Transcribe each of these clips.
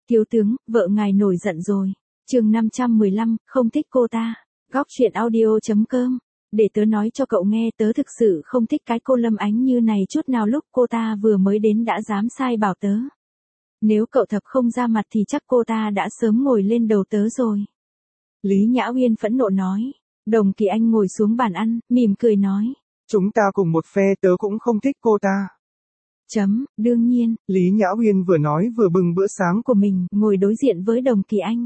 Thiếu tướng, vợ ngài nổi giận rồi. Chương 515, không thích cô ta. Góc truyện audio.com. Để tớ nói cho cậu nghe, tớ thực sự không thích cái cô Lâm Ánh Như này chút nào, lúc cô ta vừa mới đến đã dám sai bảo tớ. Nếu cậu Thập không ra mặt thì chắc cô ta đã sớm ngồi lên đầu tớ rồi. Lý Nhã Uyên phẫn nộ nói. Đồng Kỳ Anh ngồi xuống bàn ăn, mỉm cười nói. Chúng ta cùng một phe, tớ cũng không thích cô ta. Đương nhiên. Lý Nhã Uyên vừa nói vừa bưng bữa sáng của mình, ngồi đối diện với Đồng Kỳ Anh.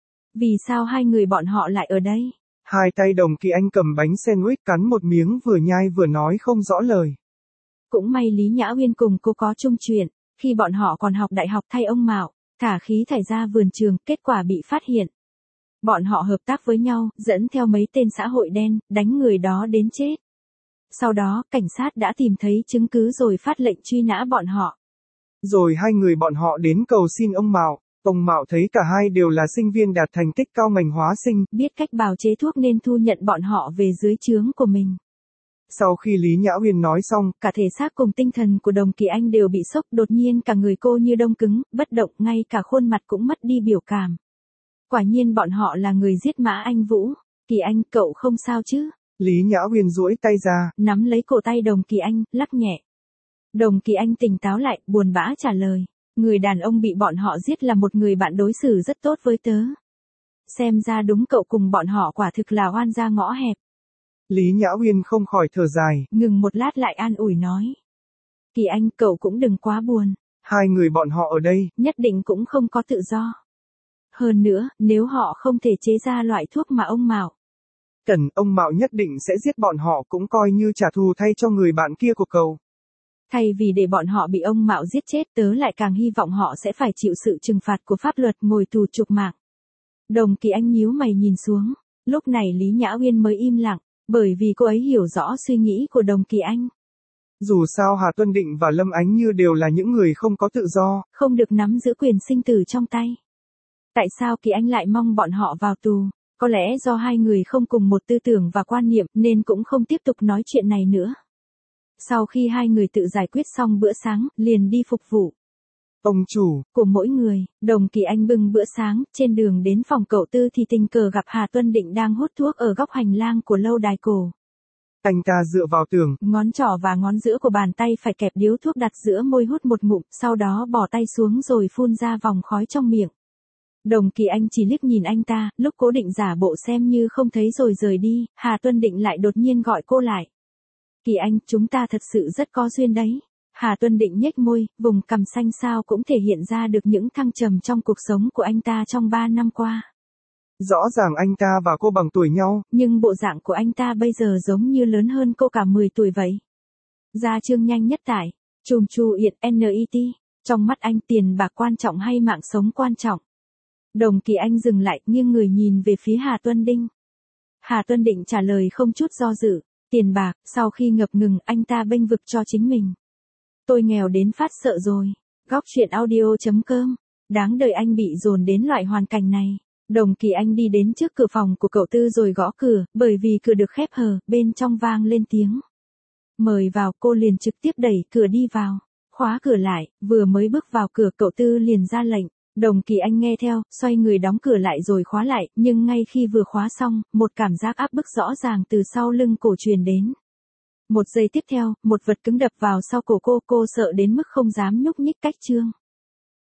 Vì sao hai người bọn họ lại ở đây? Hai tay Đồng Kỳ Anh cầm bánh sandwich cắn một miếng, vừa nhai vừa nói không rõ lời. Cũng may Lý Nhã Uyên cùng cô có chung chuyện, khi bọn họ còn học đại học thay ông Mạo, thả khí thải ra vườn trường, kết quả bị phát hiện. Bọn họ hợp tác với nhau, dẫn theo mấy tên xã hội đen, đánh người đó đến chết. Sau đó, cảnh sát đã tìm thấy chứng cứ rồi phát lệnh truy nã bọn họ. Rồi hai người bọn họ đến cầu xin ông Mạo. Ông Mạo thấy cả hai đều là sinh viên đạt thành tích cao ngành hóa sinh, biết cách bào chế thuốc nên thu nhận bọn họ về dưới trướng của mình. Sau khi Lý Nhã Uyên nói xong, cả thể xác cùng tinh thần của Đồng Kỳ Anh đều bị sốc, đột nhiên cả người cô như đông cứng, bất động, ngay cả khuôn mặt cũng mất đi biểu cảm. Quả nhiên bọn họ là người giết Mã Anh Vũ. Kỳ Anh, cậu không sao chứ? Lý Nhã Uyên duỗi tay ra, nắm lấy cổ tay Đồng Kỳ Anh, lắc nhẹ. Đồng Kỳ Anh tỉnh táo lại, buồn bã trả lời. Người đàn ông bị bọn họ giết là một người bạn đối xử rất tốt với tớ. Xem ra đúng cậu cùng bọn họ quả thực là oan gia ngõ hẹp. Lý Nhã Uyên không khỏi thở dài. Ngừng một lát lại an ủi nói. Kỳ Anh, cậu cũng đừng quá buồn. Hai người bọn họ ở đây, nhất định cũng không có tự do. Hơn nữa, nếu họ không thể chế ra loại thuốc mà ông Mạo cần, ông Mạo nhất định sẽ giết bọn họ, cũng coi như trả thù thay cho người bạn kia của cậu. Thay vì để bọn họ bị ông Mạo giết chết, tớ lại càng hy vọng họ sẽ phải chịu sự trừng phạt của pháp luật, ngồi tù chuộc mạng. Đồng Kỳ Anh nhíu mày nhìn xuống. Lúc này Lý Nhã Uyên mới im lặng, bởi vì cô ấy hiểu rõ suy nghĩ của Đồng Kỳ Anh. Dù sao Hà Tuân Định và Lâm Ánh Như đều là những người không có tự do, không được nắm giữ quyền sinh tử trong tay. Tại sao Kỳ Anh lại mong bọn họ vào tù? Có lẽ do hai người không cùng một tư tưởng và quan niệm nên cũng không tiếp tục nói chuyện này nữa. Sau khi hai người tự giải quyết xong bữa sáng, liền đi phục vụ. Ông chủ của mỗi người, Đồng Kỳ Anh bưng bữa sáng, trên đường đến phòng cậu Tư thì tình cờ gặp Hà Tuân Định đang hút thuốc ở góc hành lang của lâu đài cổ. Anh ta dựa vào tường, ngón trỏ và ngón giữa của bàn tay phải kẹp điếu thuốc đặt giữa môi, hút một ngụm, sau đó bỏ tay xuống rồi phun ra vòng khói trong miệng. Đồng Kỳ Anh chỉ liếc nhìn anh ta, lúc cố định giả bộ xem như không thấy rồi rời đi, Hà Tuân Định lại đột nhiên gọi cô lại. Kỳ Anh, chúng ta thật sự rất có duyên đấy. Hà Tuân Định nhếch môi, vùng cằm xanh xao cũng thể hiện ra được những thăng trầm trong cuộc sống của anh ta trong 3 năm qua. Rõ ràng anh ta và cô bằng tuổi nhau, nhưng bộ dạng của anh ta bây giờ giống như lớn hơn cô cả 10 tuổi vậy. Gia chương nhanh nhất tải, chùm chu yệt NET, trong mắt anh tiền bạc quan trọng hay mạng sống quan trọng? Đồng Kỳ Anh dừng lại, nghiêng người nhìn về phía Hà Tuân Định. Hà Tuân Định trả lời không chút do dự, tiền bạc. Sau khi ngập ngừng, anh ta bênh vực cho chính mình. Tôi nghèo đến phát sợ rồi. Góc truyện audio.com. Đáng đời anh bị dồn đến loại hoàn cảnh này. Đồng Kỳ Anh đi đến trước cửa phòng của cậu Tư rồi gõ cửa, bởi vì cửa được khép hờ, bên trong vang lên tiếng. Mời vào, cô liền trực tiếp đẩy cửa đi vào. Khóa cửa lại, vừa mới bước vào cửa cậu Tư liền ra lệnh. Đồng Kỳ Anh nghe theo, xoay người đóng cửa lại rồi khóa lại, nhưng ngay khi vừa khóa xong, một cảm giác áp bức rõ ràng từ sau lưng cổ truyền đến. Một giây tiếp theo, một vật cứng đập vào sau cổ cô sợ đến mức không dám nhúc nhích cách chương.